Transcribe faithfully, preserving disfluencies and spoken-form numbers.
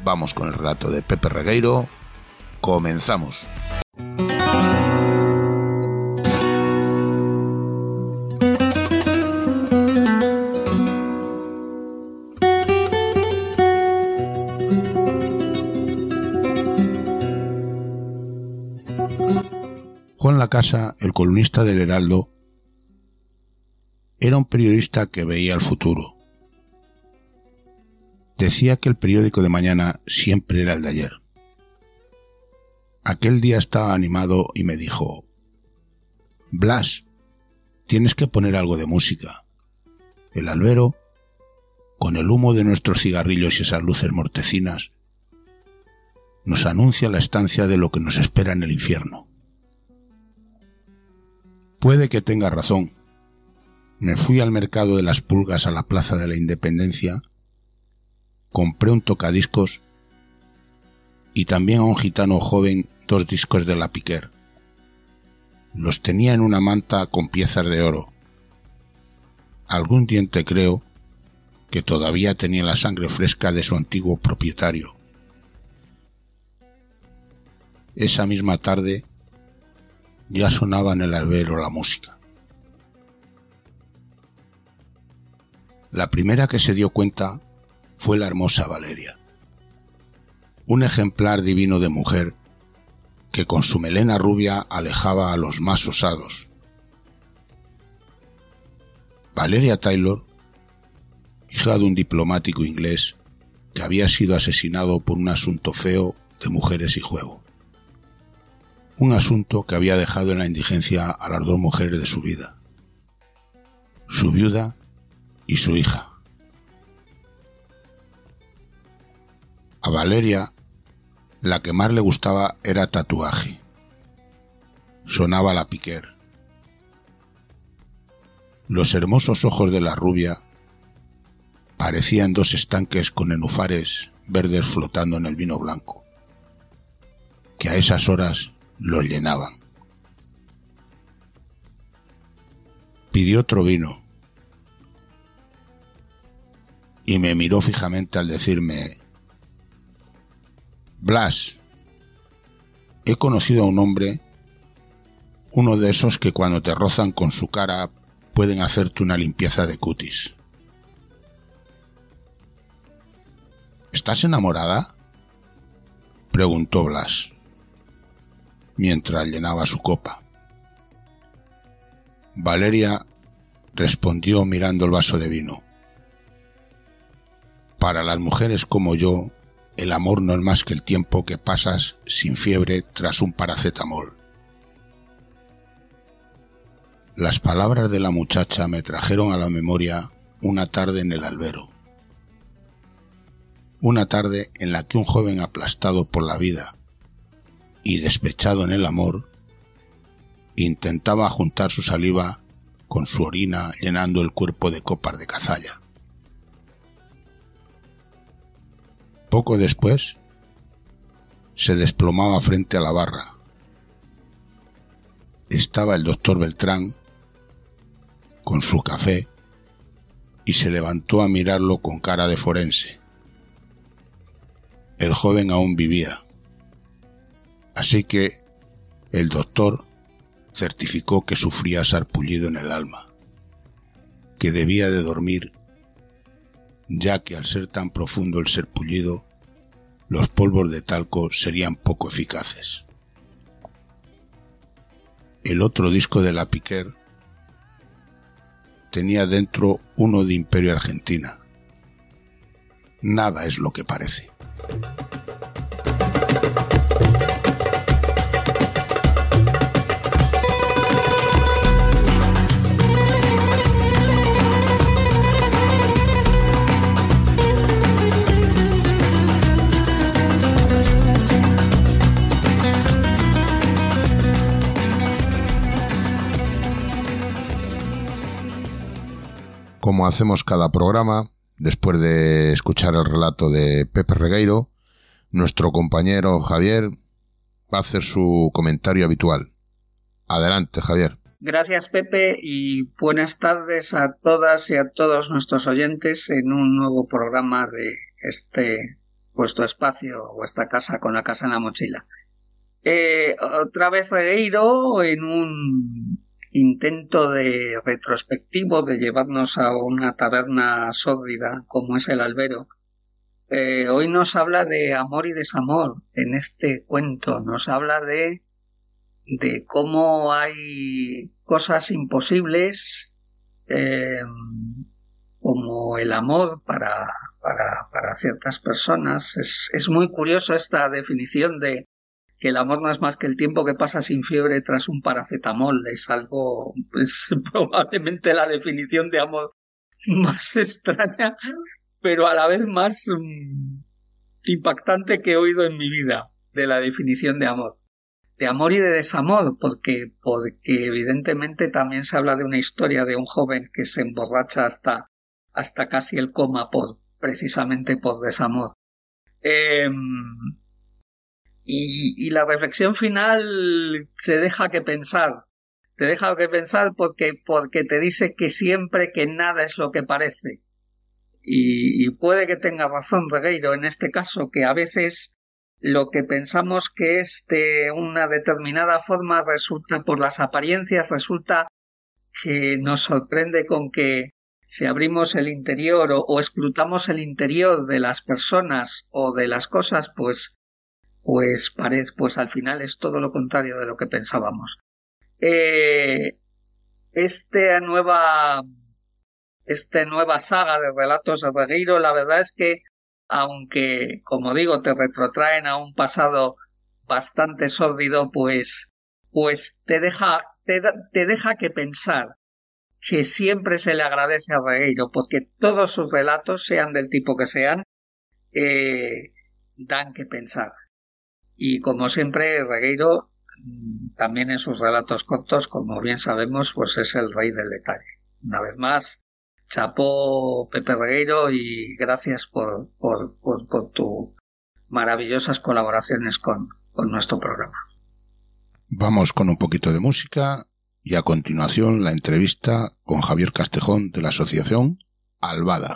Vamos con el relato de Pepe Regueiro. Comenzamos. Juan Lacasa, el columnista del Heraldo, era un periodista que veía el futuro. Decía que el periódico de mañana siempre era el de ayer. Aquel día estaba animado y me dijo: Blas, tienes que poner algo de música. El albero, con el humo de nuestros cigarrillos y esas luces mortecinas, nos anuncia la estancia de lo que nos espera en el infierno. Puede que tenga razón. Me fui al mercado de las pulgas a la Plaza de la Independencia, compré un tocadiscos y también a un gitano joven dos discos de la Piquer. Los tenía en una manta con piezas de oro. Algún diente creo que todavía tenía la sangre fresca de su antiguo propietario. Esa misma tarde ya sonaba en el albero la música. La primera que se dio cuenta fue la hermosa Valeria, un ejemplar divino de mujer que con su melena rubia alejaba a los más osados. Valeria Taylor, hija de un diplomático inglés que había sido asesinado por un asunto feo de mujeres y juego. Un asunto que había dejado en la indigencia a las dos mujeres de su vida, su viuda y su hija. A Valeria, la que más le gustaba era tatuaje. Sonaba la Piquer. Los hermosos ojos de la rubia parecían dos estanques con nenufares verdes flotando en el vino blanco, que a esas horas los llenaban. Pidió otro vino y me miró fijamente al decirme: Blas, he conocido a un hombre, uno de esos que cuando te rozan con su cara pueden hacerte una limpieza de cutis. ¿Estás enamorada?, preguntó Blas, mientras llenaba su copa. Valeria respondió mirando el vaso de vino: Para las mujeres como yo, el amor no es más que el tiempo que pasas sin fiebre tras un paracetamol. Las palabras de la muchacha me trajeron a la memoria una tarde en el albero. Una tarde en la que un joven aplastado por la vida y despechado en el amor, intentaba juntar su saliva con su orina llenando el cuerpo de copas de cazalla. Poco después, se desplomaba frente a la barra. Estaba el doctor Beltrán con su café y se levantó a mirarlo con cara de forense. El joven aún vivía. Así que el doctor certificó que sufría sarpullido en el alma, que debía de dormir, ya que al ser tan profundo el sarpullido, los polvos de talco serían poco eficaces. El otro disco de la Piquer tenía dentro uno de Imperio Argentina. Nada es lo que parece. Como hacemos cada programa, después de escuchar el relato de Pepe Regueiro, nuestro compañero Javier va a hacer su comentario habitual. Adelante, Javier. Gracias, Pepe, y buenas tardes a todas y a todos nuestros oyentes en un nuevo programa de este vuestro espacio, vuestra casa con la casa en la mochila. Eh, otra vez Regueiro, en un intento de retrospectivo de llevarnos a una taberna sórdida como es el Albero, eh, hoy nos habla de amor y desamor en este cuento. Nos habla de, de cómo hay cosas imposibles, eh, como el amor para, para, para ciertas personas. Es, es muy curioso esta definición de que el amor no es más que el tiempo que pasa sin fiebre tras un paracetamol. Es algo, es probablemente la definición de amor más extraña, pero a la vez más um, impactante que he oído en mi vida, de la definición de amor. De amor y de desamor, porque, porque evidentemente también se habla de una historia de un joven que se emborracha hasta, hasta casi el coma por, precisamente por desamor. Eh, y, y la reflexión final se deja que pensar, te deja que pensar porque, porque te dice que siempre que nada es lo que parece. Y, y puede que tenga razón Regueiro en este caso, que a veces lo que pensamos que es de una determinada forma resulta, por las apariencias, resulta que nos sorprende con que si abrimos el interior o, o escrutamos el interior de las personas o de las cosas, pues, pues, parece, pues al final es todo lo contrario de lo que pensábamos. Eh, esta nueva... Esta nueva saga de relatos de Regueiro, la verdad es que, aunque, como digo, te retrotraen a un pasado bastante sórdido, pues, pues te deja, te, te deja que pensar, que siempre se le agradece a Regueiro, porque todos sus relatos, sean del tipo que sean, eh, dan que pensar. Y como siempre, Regueiro, también en sus relatos cortos, como bien sabemos, pues es el rey del detalle. Una vez más, chapó Pepe Regueiro y gracias por, por, por, por tus maravillosas colaboraciones con, con nuestro programa. Vamos con un poquito de música y a continuación la entrevista con Javier Castejón de la asociación Albada.